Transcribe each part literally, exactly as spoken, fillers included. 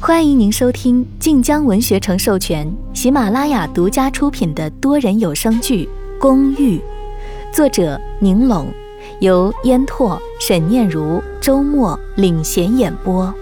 欢迎您收听晋江文学城授权、喜马拉雅独家出品的多人有声剧《公寓》，作者宁拢，由烟拓、沈念如、周末领衔演播。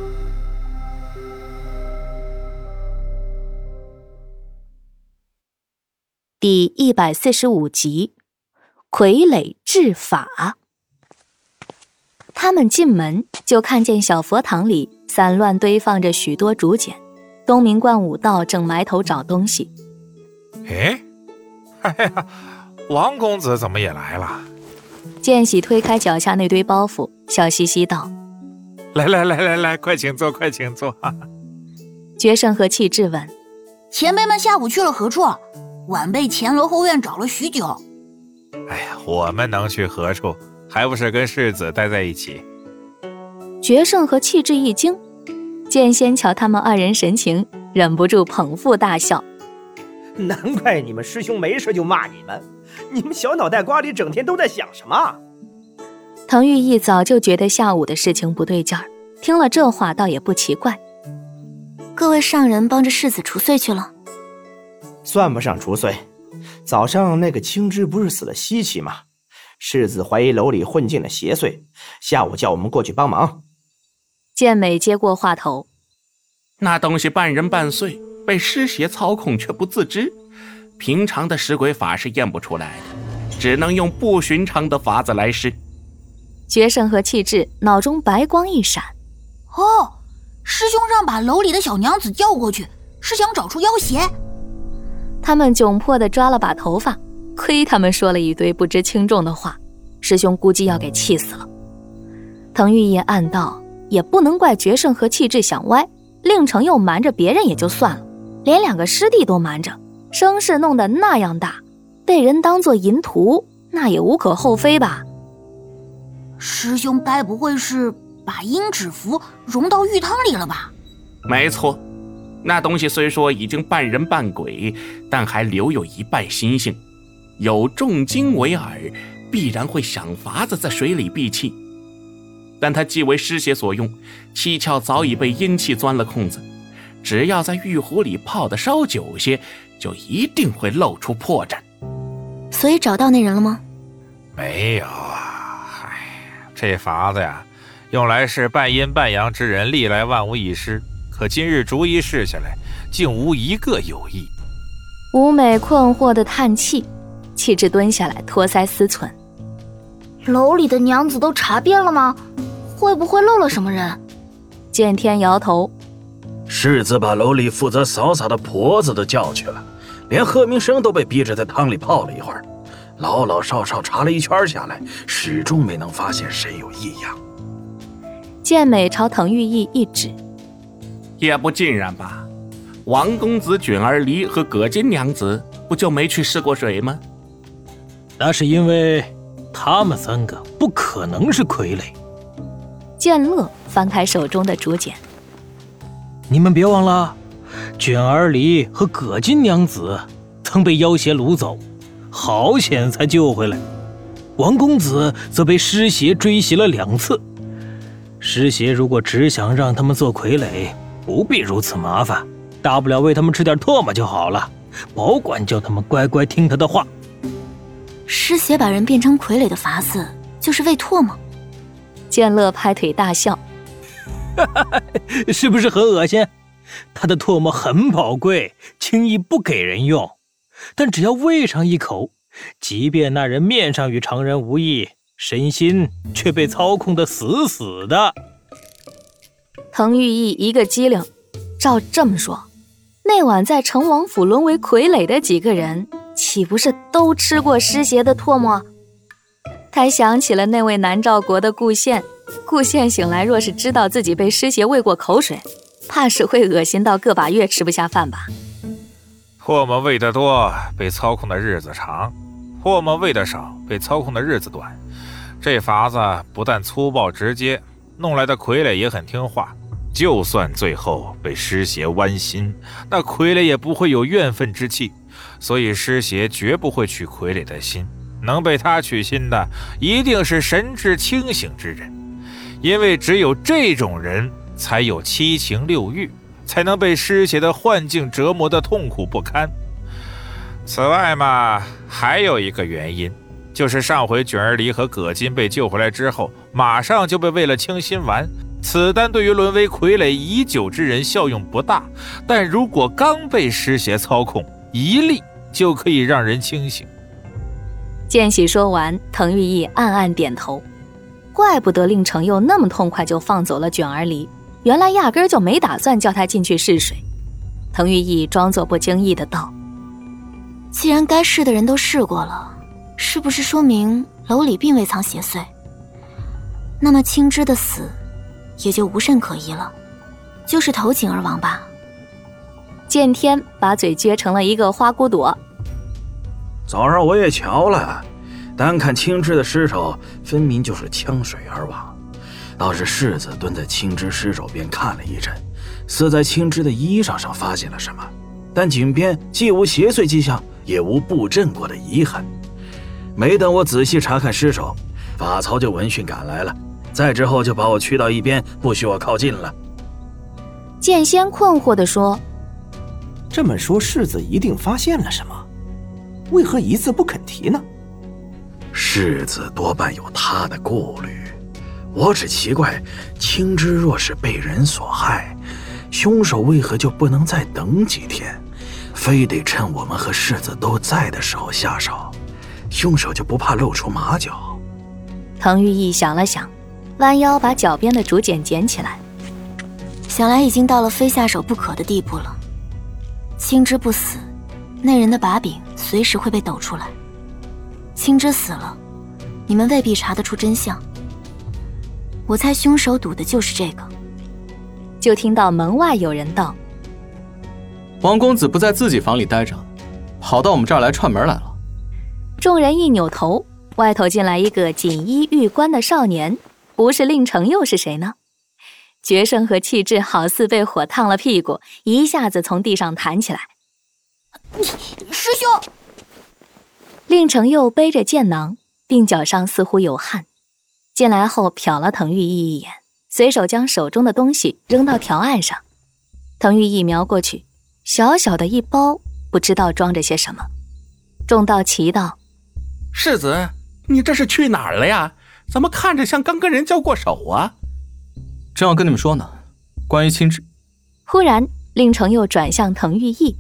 第一百四十五集，傀儡治法。他们进门就看见小佛堂里散乱堆放着许多竹简，东明观武道正埋头找东西。 哎，哎呀，王公子怎么也来了？ 见喜推开脚下那堆包袱，笑嘻嘻道： 来来来来来，快请坐，快请坐。 决胜和气质问： 前辈们下午去了何处？晚辈前楼后院找了许久。 哎呀，我们能去何处？还不是跟世子待在一起。 决胜和气质一惊，见仙瞧他们二人神情，忍不住捧腹大笑。 难怪你们师兄没事就骂你们，你们小脑袋瓜里整天都在想什么？ 滕玉义早就觉得下午的事情不对劲儿，听了这话倒也不奇怪。 各位上人帮着世子除祟去了？ 算不上除祟，早上那个青枝不是死了稀奇吗？世子怀疑楼里混进了邪祟，下午叫我们过去帮忙。 健美接过话头： 那东西半人半祟，被尸邪操控却不自知，平常的尸鬼法是验不出来的，只能用不寻常的法子来施。 决胜和气质脑中白光一闪： 哦，师兄让把楼里的小娘子叫过去，是想找出妖邪。 他们窘迫地抓了把头发，亏他们说了一堆不知轻重的话，师兄估计要给气死了。滕玉叶暗道，也不能怪决胜和气质想歪，令城又瞒着别人也就算了，连两个师弟都瞒着，声势弄得那样大，被人当作淫徒，那也无可厚非吧。 师兄该不会是把阴指符融到浴汤里了吧？ 没错，那东西虽说已经半人半鬼，但还留有一半心性，有重金为饵，必然会想法子在水里闭气。但它既为尸邪所用，蹊跷早已被阴气钻了空子，只要在玉壶里泡得稍久些，就一定会露出破绽。 所以找到那人了吗？ 没有啊，唉，这法子呀，用来是半阴半阳之人，历来万无一失。可今日逐一试下来，竟无一个有益。 吴美困惑地叹气，气质蹲下来托腮思忖： 楼里的娘子都查遍了吗？会不会漏了什么人？ 见天摇头： 世子把楼里负责扫洒的婆子都叫去了，连贺明生都被逼着在汤里泡了一会儿，老老少少查了一圈下来，始终没能发现谁有异样。 健美朝滕玉义一指： 也不尽然吧，王公子、卷儿离和葛金娘子不就没去试过水吗？ 那是因为他们三个不可能是傀儡。 剑乐翻开手中的竹简： 你们别忘了，卷儿离和葛金娘子曾被妖邪掳走，好险才救回来。王公子则被尸邪追袭了两次，尸邪如果只想让他们做傀儡，不必如此麻烦，大不了喂他们吃点唾沫就好了，保管叫他们乖乖听他的话。 尸邪把人变成傀儡的法子就是喂唾沫。 剑乐拍腿大笑： 是不是很恶心？他的唾沫很宝贵，轻易不给人用，但只要喂上一口，即便那人面上与常人无异，身心却被操控得死死的。 滕玉义一个机灵，照这么说，那晚在成王府沦为傀儡的几个人，岂不是都吃过尸邪的唾沫？他想起了那位南诏国的顾县，顾县醒来若是知道自己被尸邪喂过口水，怕是会恶心到个把月吃不下饭吧。 唾沫喂得多，被操控的日子长；唾沫喂得少，被操控的日子短。这法子不但粗暴直接，弄来的傀儡也很听话。就算最后被尸邪剜心，那傀儡也不会有怨愤之气，所以尸邪绝不会取傀儡的心。能被他取心的，一定是神志清醒之人，因为只有这种人才有七情六欲，才能被尸血的幻境折磨得痛苦不堪。此外嘛，还有一个原因，就是上回卷儿离和葛金被救回来之后，马上就被喂了清心丸。此丹对于沦为傀儡已久之人效用不大，但如果刚被尸邪操控，一粒就可以让人清醒。 见喜说完，滕玉义暗暗点头，怪不得令程佑那么痛快就放走了卷儿离，原来压根儿就没打算叫他进去试水。滕玉义装作不经意的道： 既然该试的人都试过了，是不是说明楼里并未藏邪祟？那么青枝的死也就无甚可疑了，就是投井而亡吧。 见天把嘴撅成了一个花骨朵。 早上我也瞧了，单看青枝的尸首，分明就是呛水而亡。倒是世子蹲在青枝尸首边看了一阵，似在青枝的衣裳上发现了什么，但井边既无邪祟迹象，也无布阵过的遗痕。没等我仔细查看尸首，法曹就闻讯赶来了，再之后就把我驱到一边，不许我靠近了。 剑仙困惑地说： 这么说世子一定发现了什么，为何一字不肯提呢？ 世子多半有他的顾虑，我只奇怪，青枝若是被人所害，凶手为何就不能再等几天，非得趁我们和世子都在的时候下手？凶手就不怕露出马脚？ 滕玉义想了想，弯腰把脚边的竹简捡起来。 想来已经到了非下手不可的地步了。青枝不死，那人的把柄随时会被抖出来。青枝死了，你们未必查得出真相。我猜凶手赌的就是这个。 就听到门外有人道： 王公子不在自己房里待着，跑到我们这儿来串门来了。 众人一扭头，外头进来一个锦衣玉冠的少年，不是令程又是谁呢？决胜和气质好似被火烫了屁股，一下子从地上弹起来。 师兄！ 令程又背着剑囊，鬓角上似乎有汗。进来后瞟了滕玉义一眼，随手将手中的东西扔到条案上。滕玉义瞄过去，小小的一包，不知道装着些什么。众道奇道： 世子，你这是去哪儿了呀？怎么看着像刚跟人交过手啊？ 正要跟你们说呢，关于青枝。 忽然令程又转向滕玉义：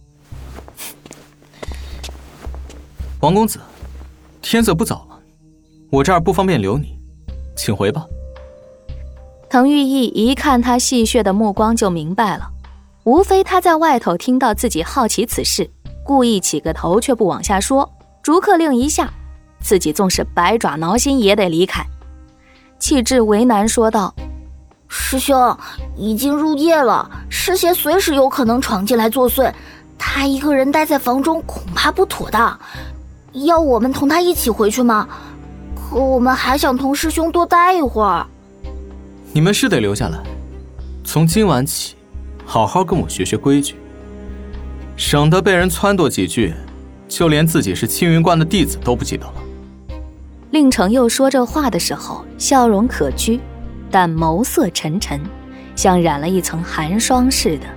王公子，天色不早了，我这儿不方便留你，请回吧。 滕玉义一看他戏谑的目光就明白了，无非他在外头听到自己好奇此事，故意起个头却不往下说，逐客令一下，自己纵是百爪挠心也得离开。气质为难说道： 师兄，已经入夜了，尸邪随时有可能闯进来作祟，他一个人待在房中恐怕不妥当。要我们同他一起回去吗？可我们还想同师兄多待一会儿。 你们是得留下来，从今晚起好好跟我学学规矩，省得被人撺掇几句，就连自己是青云观的弟子都不记得了。 令程又说这话的时候笑容可掬，但眸色沉沉，像染了一层寒霜似的。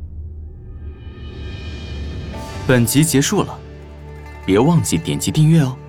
本集结束了，别忘记点击订阅哦。